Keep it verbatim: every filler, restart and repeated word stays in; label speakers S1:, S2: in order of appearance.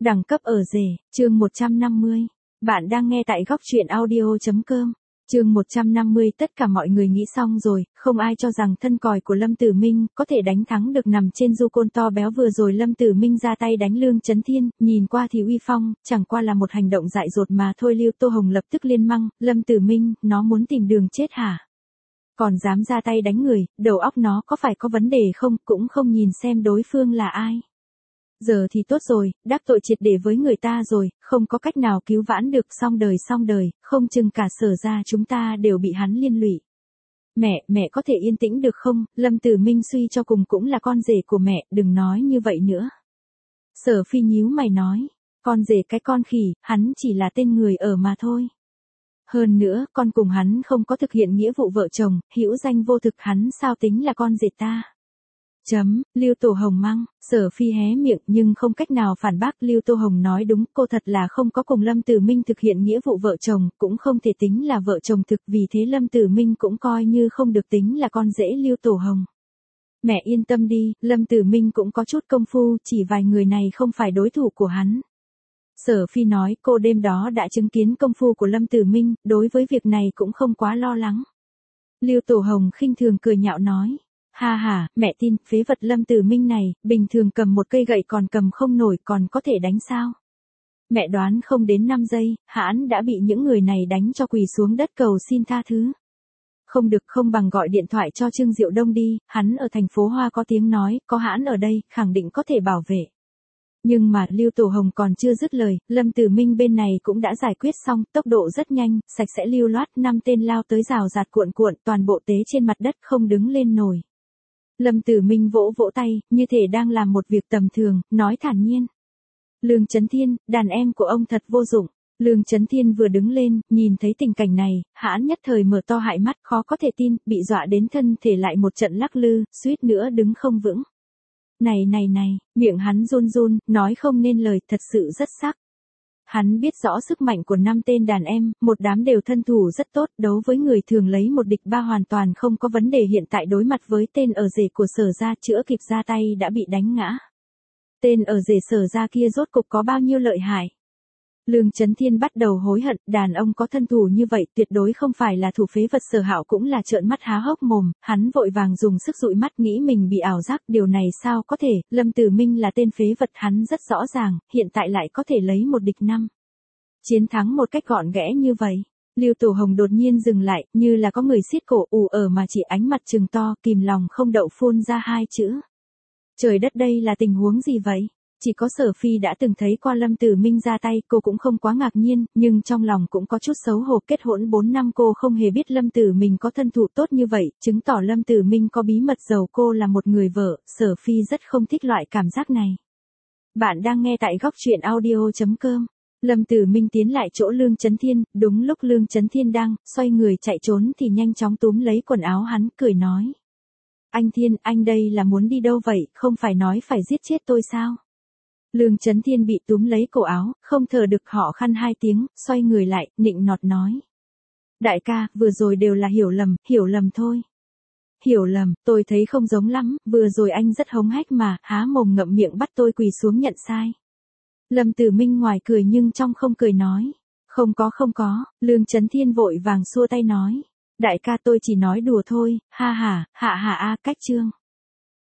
S1: Đẳng cấp ở rể, chương một trăm năm mươi. Bạn đang nghe tại góc truyện audio.com. Chương một trăm năm mươi. Tất cả mọi người nghĩ xong rồi, không ai cho rằng thân còi của Lâm Tử Minh có thể đánh thắng được nằm trên du côn to béo vừa rồi Lâm Tử Minh ra tay đánh Lương Chấn Thiên, nhìn qua thì uy phong, chẳng qua là một hành động dại dột mà thôi. Lưu Tô Hồng lập tức liên măng, Lâm Tử Minh, nó muốn tìm đường chết hả? Còn dám ra tay đánh người, đầu óc nó có phải có vấn đề không, cũng không nhìn xem đối phương là ai. Giờ thì tốt rồi, đắc tội triệt để với người ta rồi, không có cách nào cứu vãn được, xong đời xong đời, không chừng cả Sở gia chúng ta đều bị hắn liên lụy. Mẹ, mẹ có thể yên tĩnh được không, Lâm Tử Minh suy cho cùng cũng là con rể của mẹ, đừng nói như vậy nữa. Sở Phi nhíu mày nói, con rể cái con khỉ, hắn chỉ là tên người ở mà thôi. Hơn nữa, con cùng hắn không có thực hiện nghĩa vụ vợ chồng, hữu danh vô thực, hắn sao tính là con rể ta. Chấm, Lưu Tổ Hồng măng, Sở Phi hé miệng nhưng không cách nào phản bác. Lưu Tô Hồng nói đúng, cô thật là không có cùng Lâm Tử Minh thực hiện nghĩa vụ vợ chồng, cũng không thể tính là vợ chồng thực, vì thế Lâm Tử Minh cũng coi như không được tính là con rể Lưu Tổ Hồng. Mẹ yên tâm đi, Lâm Tử Minh cũng có chút công phu, chỉ vài người này không phải đối thủ của hắn. Sở Phi nói, cô đêm đó đã chứng kiến công phu của Lâm Tử Minh, đối với việc này cũng không quá lo lắng. Lưu Tổ Hồng khinh thường cười nhạo nói. Ha ha, mẹ tin, phế vật Lâm Tử Minh này, bình thường cầm một cây gậy còn cầm không nổi, còn có thể đánh sao? Mẹ đoán không đến năm giây, hắn đã bị những người này đánh cho quỳ xuống đất cầu xin tha thứ. Không được, không bằng gọi điện thoại cho Trương Diệu Đông đi, hắn ở thành phố Hoa có tiếng nói, có hắn ở đây, khẳng định có thể bảo vệ. Nhưng mà, Lưu Tổ Hồng còn chưa dứt lời, Lâm Tử Minh bên này cũng đã giải quyết xong, tốc độ rất nhanh, sạch sẽ lưu loát, năm tên lao tới rào rạt cuộn cuộn, toàn bộ tế trên mặt đất không đứng lên nổi. Lâm Tử Minh vỗ vỗ tay, như thể đang làm một việc tầm thường, nói thản nhiên. Lương Chấn Thiên, đàn em của ông thật vô dụng. Lương Chấn Thiên vừa đứng lên, nhìn thấy tình cảnh này, hãn nhất thời mở to hại mắt, khó có thể tin, bị dọa đến thân thể lại một trận lắc lư, suýt nữa đứng không vững. Này này này, miệng hắn run run, nói không nên lời, thật sự rất sắc. Hắn biết rõ sức mạnh của năm tên đàn em, một đám đều thân thủ rất tốt, đấu với người thường lấy một địch ba hoàn toàn không có vấn đề. Hiện tại đối mặt với tên ở rể của Sở gia, chữa kịp ra tay đã bị đánh ngã. Tên ở rể Sở gia kia rốt cục có bao nhiêu lợi hại? Lương Chấn Thiên bắt đầu hối hận, đàn ông có thân thủ như vậy tuyệt đối không phải là thủ phế vật. Sở Hạo cũng là trợn mắt há hốc mồm, hắn vội vàng dùng sức dụi mắt nghĩ mình bị ảo giác, điều này sao có thể, Lâm Tử Minh là tên phế vật, hắn rất rõ ràng, hiện tại lại có thể lấy một địch năm. Chiến thắng một cách gọn ghẽ như vậy. Lưu Tổ Hồng đột nhiên dừng lại, như là có người siết cổ ù ở mà chỉ ánh mặt trừng to, kìm lòng không đậu phun ra hai chữ. Trời đất, đây là tình huống gì vậy? Chỉ có Sở Phi đã từng thấy qua Lâm Tử Minh ra tay, cô cũng không quá ngạc nhiên, nhưng trong lòng cũng có chút xấu hổ. Kết hôn bốn năm cô không hề biết Lâm Tử Minh có thân thủ tốt như vậy, chứng tỏ Lâm Tử Minh có bí mật giàu cô là một người vợ. Sở Phi rất không thích loại cảm giác này. Bạn đang nghe tại góc truyện audio.com. Lâm Tử Minh tiến lại chỗ Lương Chấn Thiên, đúng lúc Lương Chấn Thiên đang xoay người chạy trốn thì nhanh chóng túm lấy quần áo hắn, cười nói. Anh Thiên, anh đây là muốn đi đâu vậy, không phải nói phải giết chết tôi sao? Lương Chấn Thiên bị túm lấy cổ áo, không thở được, họ khăn hai tiếng, xoay người lại, nịnh nọt nói. Đại ca, vừa rồi đều là hiểu lầm, hiểu lầm thôi. Hiểu lầm, tôi thấy không giống lắm, vừa rồi anh rất hống hách mà, há mồm ngậm miệng bắt tôi quỳ xuống nhận sai. Lâm Tử Minh ngoài cười nhưng trong không cười nói. Không có không có, Lương Chấn Thiên vội vàng xua tay nói. Đại ca, tôi chỉ nói đùa thôi, ha ha, hạ hạ a, cách chương.